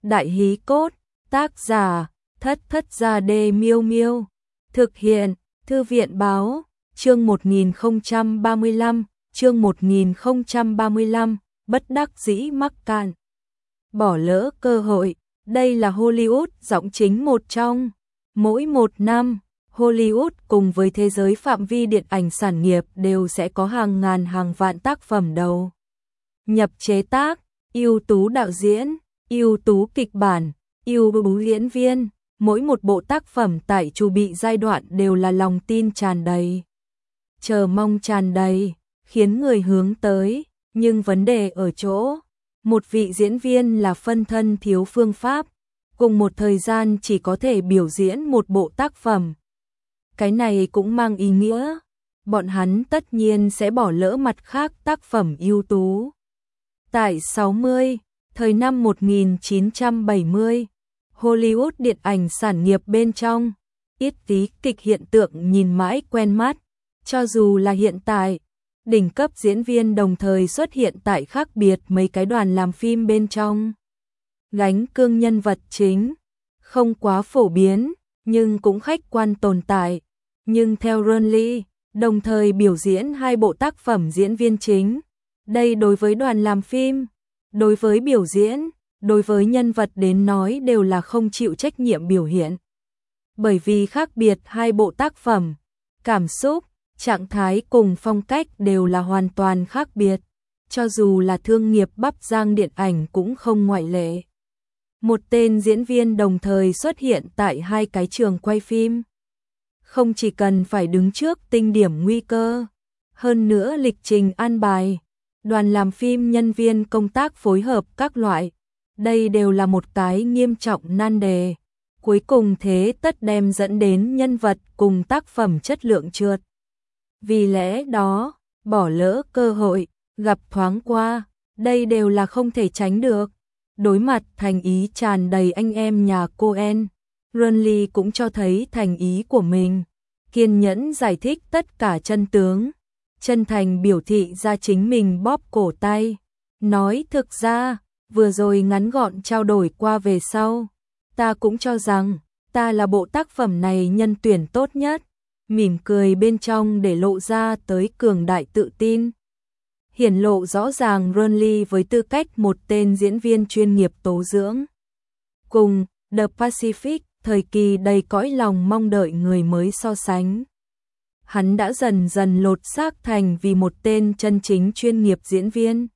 Đại hí cốt, tác giả, Thất Thất Gia Đê Miêu Miêu. Thực hiện, Thư viện báo, chương 1035, chương 1035, bất đắc dĩ mắc cạn. Bỏ lỡ cơ hội, đây là Hollywood giọng chính một trong. Mỗi một năm, Hollywood cùng với thế giới phạm vi điện ảnh sản nghiệp đều sẽ có hàng ngàn hàng vạn tác phẩm đầu nhập chế tác, ưu tú đạo diễn, ưu tú kịch bản, ưu tú diễn viên. Mỗi một bộ tác phẩm tại chu bị giai đoạn đều là lòng tin tràn đầy, chờ mong tràn đầy, khiến người hướng tới. Nhưng vấn đề ở chỗ, một vị diễn viên là phân thân thiếu phương pháp, cùng một thời gian chỉ có thể biểu diễn một bộ tác phẩm. Cái này cũng mang ý nghĩa, bọn hắn tất nhiên sẽ bỏ lỡ mặt khác tác phẩm ưu tú. Tại 60, thời năm 1970, Hollywood điện ảnh sản nghiệp bên trong, ít tí kịch hiện tượng nhìn mãi quen mắt. Cho dù là hiện tại, đỉnh cấp diễn viên đồng thời xuất hiện tại khác biệt mấy cái đoàn làm phim bên trong. Gánh cương nhân vật chính, không quá phổ biến, nhưng cũng khách quan tồn tại. Nhưng theo Ron Lee, đồng thời biểu diễn hai bộ tác phẩm diễn viên chính. Đây đối với đoàn làm phim, đối với biểu diễn, đối với nhân vật đến nói đều là không chịu trách nhiệm biểu hiện. Bởi vì khác biệt hai bộ tác phẩm, cảm xúc, trạng thái cùng phong cách đều là hoàn toàn khác biệt. Cho dù là thương nghiệp bắp rang điện ảnh cũng không ngoại lệ. Một tên diễn viên đồng thời xuất hiện tại hai cái trường quay phim. Không chỉ cần phải đứng trước tinh điểm nguy cơ, hơn nữa lịch trình an bài, đoàn làm phim nhân viên công tác phối hợp các loại. Đây đều là một cái nghiêm trọng nan đề. Cuối cùng thế tất đem dẫn đến nhân vật cùng tác phẩm chất lượng trượt. Vì lẽ đó, bỏ lỡ cơ hội, gặp thoáng qua, đây đều là không thể tránh được. Đối mặt thành ý tràn đầy anh em nhà Coen, Ron Lee cũng cho thấy thành ý của mình, kiên nhẫn giải thích tất cả chân tướng, chân thành biểu thị ra chính mình bóp cổ tay, nói thực ra, vừa rồi ngắn gọn trao đổi qua về sau, ta cũng cho rằng, ta là bộ tác phẩm này nhân tuyển tốt nhất, mỉm cười bên trong để lộ ra tới cường đại tự tin. Hiển lộ rõ ràng Ron Lee với tư cách một tên diễn viên chuyên nghiệp tố dưỡng. Cùng The Pacific, thời kỳ đầy cõi lòng mong đợi người mới so sánh. Hắn đã dần dần lột xác thành vì một tên chân chính chuyên nghiệp diễn viên.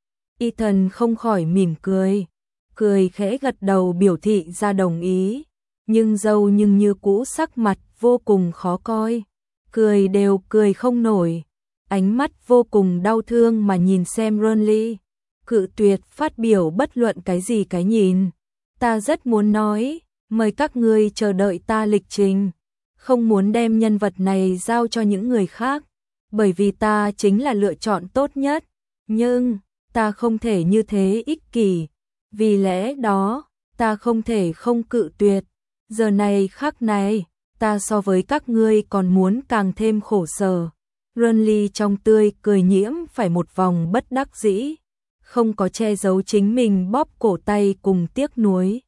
Ethan không khỏi mỉm cười, cười khẽ gật đầu biểu thị ra đồng ý, nhưng dâu nhưng như cũ sắc mặt vô cùng khó coi, cười đều cười không nổi, ánh mắt vô cùng đau thương mà nhìn xem Ron Lee, cự tuyệt phát biểu bất luận cái gì cái nhìn. Ta rất muốn nói, mời các ngươi chờ đợi ta lịch trình, không muốn đem nhân vật này giao cho những người khác, bởi vì ta chính là lựa chọn tốt nhất, nhưng ta không thể như thế ích kỷ, vì lẽ đó, ta không thể không cự tuyệt. Giờ này khắc này, ta so với các ngươi còn muốn càng thêm khổ sở. Ron Lee trong tươi cười nhiễm phải một vòng bất đắc dĩ, không có che giấu chính mình bóp cổ tay cùng tiếc nuối.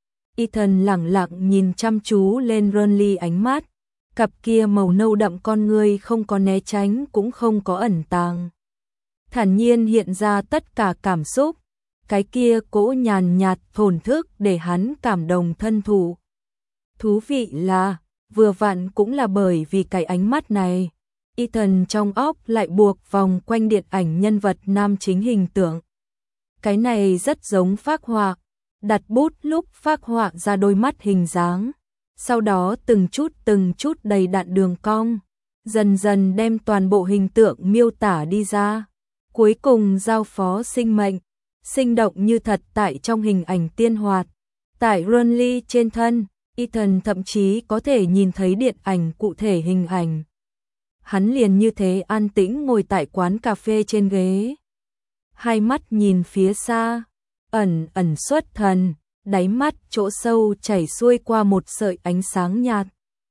Ethan lẳng lặng nhìn chăm chú lên Ron Lee ánh mắt, cặp kia màu nâu đậm con ngươi không có né tránh cũng không có ẩn tàng. Thản nhiên hiện ra tất cả cảm xúc, cái kia cỗ nhàn nhạt thổn thức để hắn cảm động thân thụ. Thú vị là, vừa vặn cũng là bởi vì cái ánh mắt này, Ethan trong óc lại buộc vòng quanh điện ảnh nhân vật nam chính hình tượng. Cái này rất giống phác họa, đặt bút lúc phác họa ra đôi mắt hình dáng, sau đó từng chút đầy đặn đường cong, dần dần đem toàn bộ hình tượng miêu tả đi ra, cuối cùng giao phó sinh mệnh, sinh động như thật tại trong hình ảnh tiên hoạt. Tại Ron Lee trên thân, Ethan thậm chí có thể nhìn thấy điện ảnh cụ thể hình ảnh. Hắn liền như thế an tĩnh ngồi tại quán cà phê trên ghế, hai mắt nhìn phía xa, ẩn ẩn xuất thần, đáy mắt chỗ sâu chảy xuôi qua một sợi ánh sáng nhạt.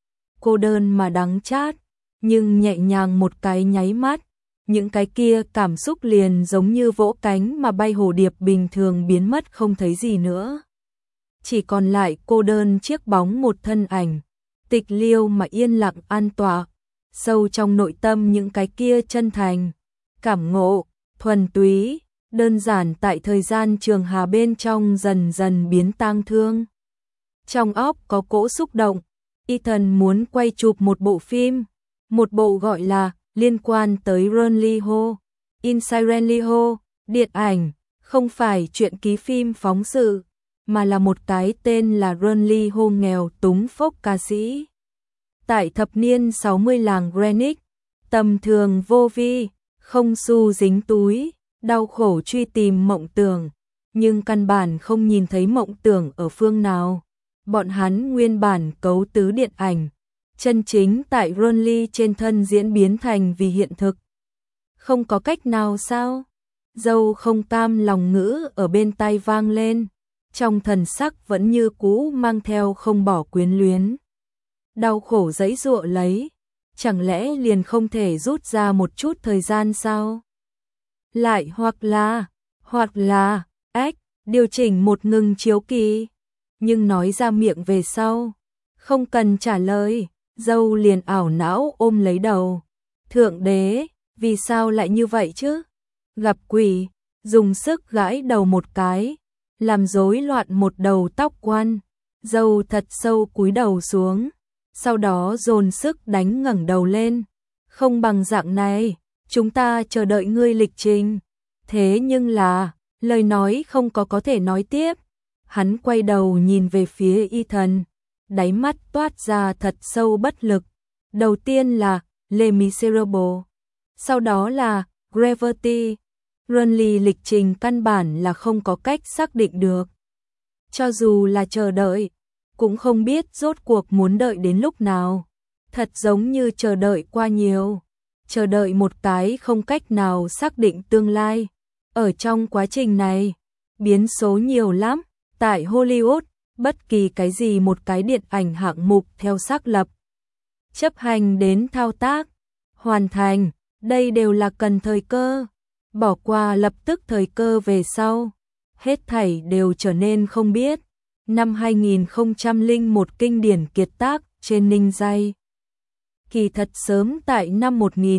Cô đơn mà đắng chát, nhưng nhẹ nhàng một cái nháy mắt, những cái kia cảm xúc liền giống như vỗ cánh mà bay hồ điệp bình thường biến mất không thấy gì nữa. chỉ còn lại cô đơn chiếc bóng một thân ảnh, tịch liêu mà yên lặng an tọa, sâu trong nội tâm những cái kia chân thành, cảm ngộ, thuần túy, đơn giản tại thời gian trường hà bên trong dần dần biến tang thương. Trong óc có cỗ xúc động, Ethan muốn quay chụp một bộ phim, một bộ gọi là liên quan tới Renliho, Inside Renliho, điện ảnh, không phải truyện ký phim phóng sự, mà là một cái tên là Renliho nghèo túng folk ca sĩ. Tại thập niên 60 làng Greenwich, tầm thường vô vi, không xu dính túi, đau khổ truy tìm mộng tưởng, nhưng căn bản không nhìn thấy mộng tưởng ở phương nào. Bọn hắn nguyên bản cấu tứ điện ảnh, chân chính tại Ronly trên thân diễn biến thành vì hiện thực. Không có cách nào sao? Dâu không cam lòng ngữ ở bên tai vang lên, trong thần sắc vẫn như cũ mang theo không bỏ quyến luyến. Đau khổ giãy giụa lấy, chẳng lẽ liền không thể rút ra một chút thời gian sao? Lại hoặc là, điều chỉnh một ngừng chiếu kỳ. Nhưng nói ra miệng về sau, không cần trả lời, dâu liền ảo não ôm lấy đầu. Thượng đế, vì sao lại như vậy chứ? Gặp quỷ, dùng sức gãi đầu một cái, làm rối loạn một đầu tóc quan. Dâu thật sâu cúi đầu xuống, sau đó dồn sức đánh ngẩng đầu lên. Không bằng dạng này, chúng ta chờ đợi ngươi lịch trình. Thế nhưng là, lời nói không có thể nói tiếp. Hắn quay đầu nhìn về phía Ethan, đáy mắt toát ra thật sâu bất lực. Đầu tiên là Les Miserables, sau đó là Gravity. Renly lịch trình căn bản là không có cách xác định được. Cho dù là chờ đợi, cũng không biết rốt cuộc muốn đợi đến lúc nào. Thật giống như chờ đợi qua nhiều, chờ đợi một cái không cách nào xác định tương lai. Ở trong quá trình này, biến số nhiều lắm. Tại Hollywood, bất kỳ cái gì một cái điện ảnh hạng mục theo xác lập, chấp hành đến thao tác, hoàn thành, đây đều là cần thời cơ. Bỏ qua lập tức thời cơ về sau, hết thảy đều trở nên không biết. Năm 2001 kinh điển kiệt tác trên Ninh Giai. Kỳ thật sớm tại năm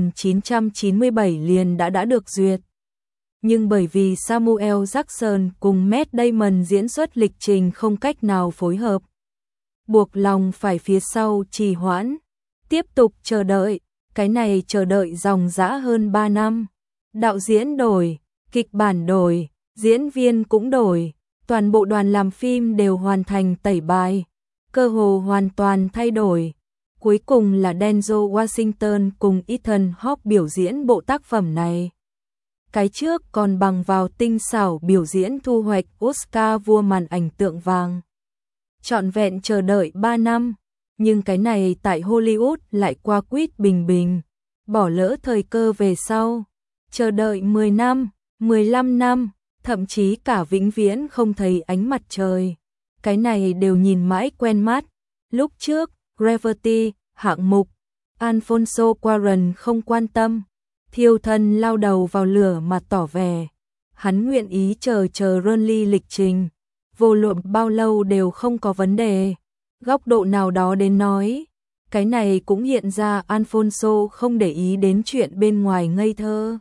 1997 liền đã được duyệt. Nhưng bởi vì Samuel Jackson cùng Matt Damon diễn xuất lịch trình không cách nào phối hợp, buộc lòng phải phía sau trì hoãn, tiếp tục chờ đợi, cái này chờ đợi dòng dã hơn 3 năm. Đạo diễn đổi, kịch bản đổi, diễn viên cũng đổi, toàn bộ đoàn làm phim đều hoàn thành tẩy bài, cơ hồ hoàn toàn thay đổi. Cuối cùng là Denzel Washington cùng Ethan Hawke biểu diễn bộ tác phẩm này. Cái trước còn bằng vào tinh xảo biểu diễn thu hoạch Oscar vua màn ảnh tượng vàng. Trọn vẹn chờ đợi 3 năm, nhưng cái này tại Hollywood lại qua quýt bình bình, bỏ lỡ thời cơ về sau. Chờ đợi 10 năm, 15 năm, thậm chí cả vĩnh viễn không thấy ánh mặt trời. Cái này đều nhìn mãi quen mắt. Lúc trước, Gravity, hạng mục, Alfonso Cuarón không quan tâm. Thiêu thân lao đầu vào lửa mà tỏ vẻ. Hắn nguyện ý chờ Renly lịch trình. Vô luận bao lâu đều không có vấn đề. Góc độ nào đó đến nói. Cái này cũng hiện ra Alfonso không để ý đến chuyện bên ngoài ngây thơ.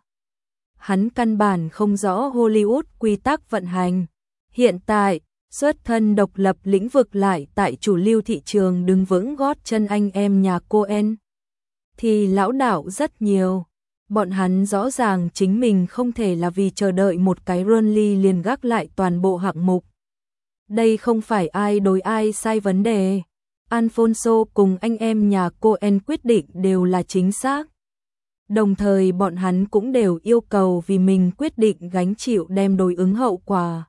Hắn căn bản không rõ Hollywood quy tắc vận hành. Hiện tại, xuất thân độc lập lĩnh vực lại tại chủ lưu thị trường đứng vững gót chân anh em nhà Coen. Thì lão đảo rất nhiều. Bọn hắn rõ ràng chính mình không thể là vì chờ đợi một cái Renly liền gác lại toàn bộ hạng mục. Đây không phải ai đối ai sai vấn đề. Alfonso cùng anh em nhà Coen quyết định đều là chính xác. Đồng thời bọn hắn cũng đều yêu cầu vì mình quyết định gánh chịu đem đối ứng hậu quả.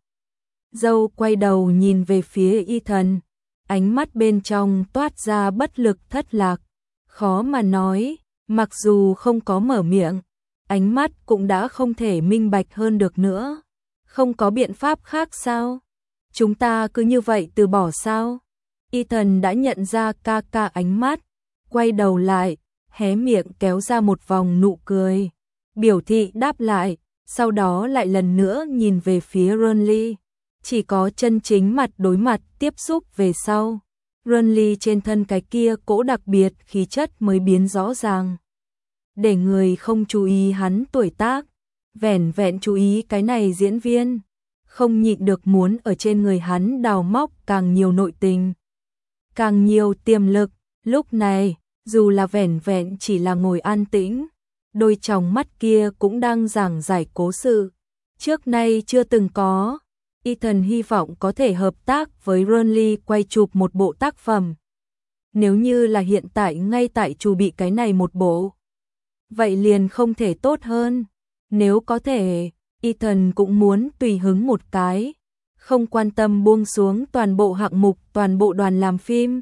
Dâu quay đầu nhìn về phía Ethan, ánh mắt bên trong toát ra bất lực thất lạc. Khó mà nói, mặc dù không có mở miệng, ánh mắt cũng đã không thể minh bạch hơn được nữa. Không có biện pháp khác sao? Chúng ta cứ như vậy từ bỏ sao? Ethan đã nhận ra ca ánh mắt, quay đầu lại, hé miệng kéo ra một vòng nụ cười, biểu thị đáp lại, sau đó lại lần nữa nhìn về phía Renly. Chỉ có chân chính mặt đối mặt tiếp xúc về sau, Renly trên thân cái kia cỗ đặc biệt khí chất mới biến rõ ràng. Để người không chú ý hắn tuổi tác, vẻn vẹn chú ý cái này diễn viên, không nhịn được muốn ở trên người hắn đào móc càng nhiều nội tình, càng nhiều tiềm lực. Lúc này, dù là vẻn vẹn chỉ là ngồi an tĩnh, đôi tròng mắt kia cũng đang giảng giải cố sự trước nay chưa từng có. Ethan hy vọng có thể hợp tác với Renly quay chụp một bộ tác phẩm. Nếu như là hiện tại ngay tại chủ bị cái này một bộ, vậy liền không thể tốt hơn. Nếu có thể, Ethan cũng muốn tùy hứng một cái, không quan tâm buông xuống toàn bộ hạng mục, toàn bộ đoàn làm phim.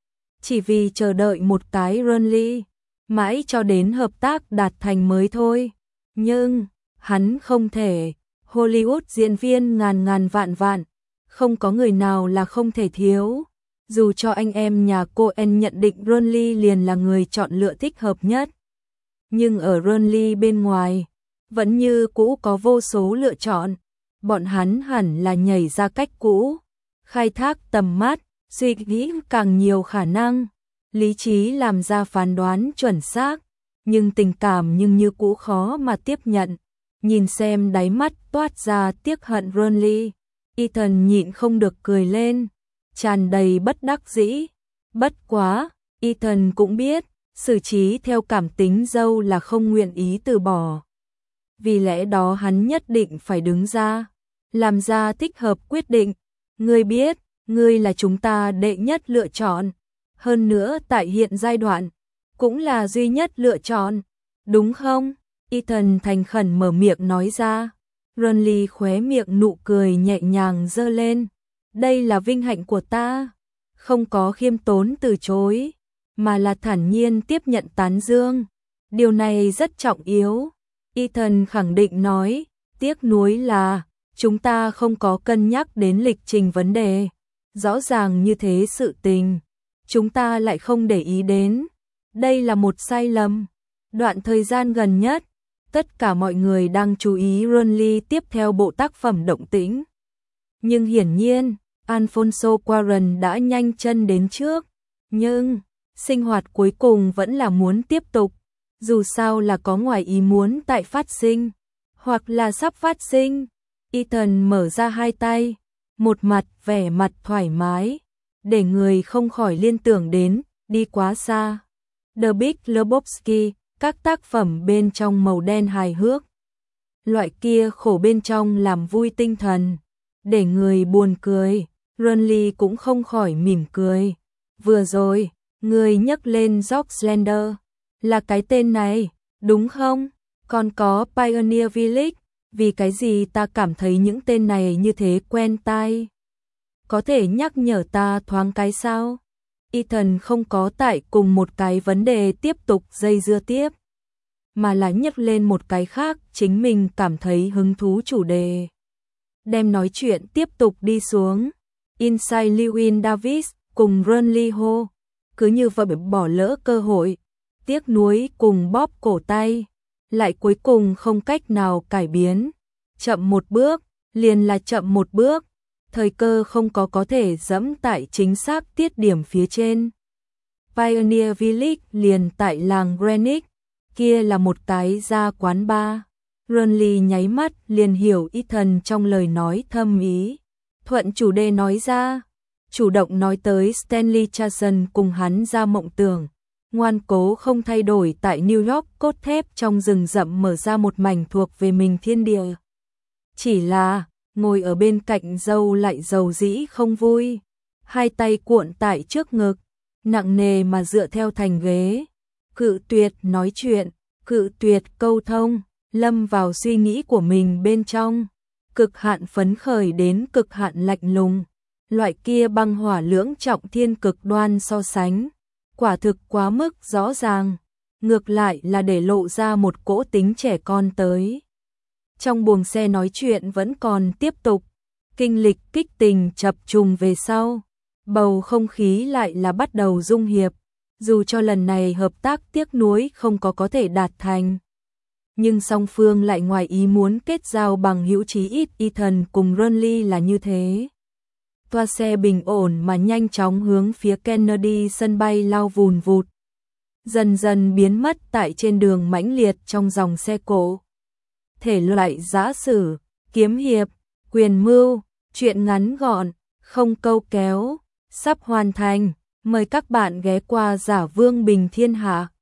Chỉ vì chờ đợi một cái Renly, mãi cho đến hợp tác đạt thành mới thôi. Nhưng, hắn không thể. Hollywood diễn viên ngàn ngàn vạn vạn, không có người nào là không thể thiếu. Dù cho anh em nhà Coen nhận định Renly liền là người chọn lựa thích hợp nhất, nhưng ở Renly bên ngoài, vẫn như cũ có vô số lựa chọn. Bọn hắn hẳn là nhảy ra cách cũ, khai thác tầm mắt, suy nghĩ càng nhiều khả năng, lý trí làm ra phán đoán chuẩn xác, nhưng tình cảm nhưng như cũ khó mà tiếp nhận. Nhìn xem đáy mắt toát ra tiếc hận Renly, Ethan nhịn không được cười lên, tràn đầy bất đắc dĩ. Bất quá, Ethan cũng biết, xử trí theo cảm tính dâu là không nguyện ý từ bỏ. Vì lẽ đó hắn nhất định phải đứng ra, làm ra thích hợp quyết định. Ngươi biết, ngươi là chúng ta đệ nhất lựa chọn. Hơn nữa tại hiện giai đoạn, cũng là duy nhất lựa chọn, đúng không? Ethan thành khẩn mở miệng nói ra. Renly khóe miệng nụ cười nhẹ nhàng giơ lên. Đây là vinh hạnh của ta. Không có khiêm tốn từ chối, mà là thản nhiên tiếp nhận tán dương. Điều này rất trọng yếu. Ethan khẳng định nói, tiếc nuối là chúng ta không có cân nhắc đến lịch trình vấn đề. Rõ ràng như thế sự tình, chúng ta lại không để ý đến. Đây là một sai lầm. Đoạn thời gian gần nhất, tất cả mọi người đang chú ý Renly tiếp theo bộ tác phẩm động tĩnh. Nhưng hiển nhiên, Alfonso Cuarón đã nhanh chân đến trước. Nhưng, sinh hoạt cuối cùng vẫn là muốn tiếp tục. Dù sao là có ngoài ý muốn tại phát sinh, hoặc là sắp phát sinh. Ethan mở ra hai tay, một mặt vẻ mặt thoải mái, để người không khỏi liên tưởng đến, đi quá xa. The Big Lebowski, các tác phẩm bên trong màu đen hài hước. Loại kia khổ bên trong làm vui tinh thần, để người buồn cười. Renly cũng không khỏi mỉm cười. Vừa rồi, người nhắc lên George Slender, là cái tên này, đúng không? Còn có Pioneer Village, vì cái gì ta cảm thấy những tên này như thế quen tai? Có thể nhắc nhở ta thoáng cái sao? Ethan không có tại cùng một cái vấn đề tiếp tục dây dưa tiếp, mà là nhắc lên một cái khác chính mình cảm thấy hứng thú chủ đề. Đem nói chuyện tiếp tục đi xuống. Inside Llewyn Davis cùng Renly hô, cứ như vậy bỏ lỡ cơ hội, tiếc nuối cùng bóp cổ tay, lại cuối cùng không cách nào cải biến. Chậm một bước, liền là chậm một bước, thời cơ không có thể dẫm tại chính xác tiết điểm phía trên. Pioneer Village liền tại làng Greenwich, kia là một cái ra quán bar. Renly nháy mắt liền hiểu Ethan trong lời nói thâm ý. Thuận chủ đề nói ra, chủ động nói tới Stanley Charson cùng hắn ra mộng tưởng, ngoan cố không thay đổi tại New York cốt thép trong rừng rậm mở ra một mảnh thuộc về mình thiên địa. Chỉ là, ngồi ở bên cạnh dâu lại dầu dĩ không vui, hai tay cuộn tại trước ngực, nặng nề mà dựa theo thành ghế, cự tuyệt nói chuyện, cự tuyệt câu thông, lâm vào suy nghĩ của mình bên trong, cực hạn phấn khởi đến cực hạn lạnh lùng, loại kia băng hỏa lưỡng trọng thiên cực đoan so sánh, quả thực quá mức rõ ràng, ngược lại là để lộ ra một cỗ tính trẻ con tới. Trong buồng xe nói chuyện vẫn còn tiếp tục, kinh lịch kích tình chập trùng về sau, bầu không khí lại là bắt đầu dung hiệp, dù cho lần này hợp tác tiếc nuối không có thể đạt thành. nhưng song phương lại ngoài ý muốn kết giao bằng hữu, chí ít Ethan cùng Ronly là như thế. Toa xe bình ổn mà nhanh chóng hướng phía Kennedy sân bay lao vùn vụt, dần dần biến mất tại trên đường mãnh liệt trong dòng xe cộ. Thể loại giã sử, kiếm hiệp, quyền mưu, truyện ngắn gọn, không câu kéo, sắp hoàn thành. Mời các bạn ghé qua Giả Vương Bình Thiên Hạ.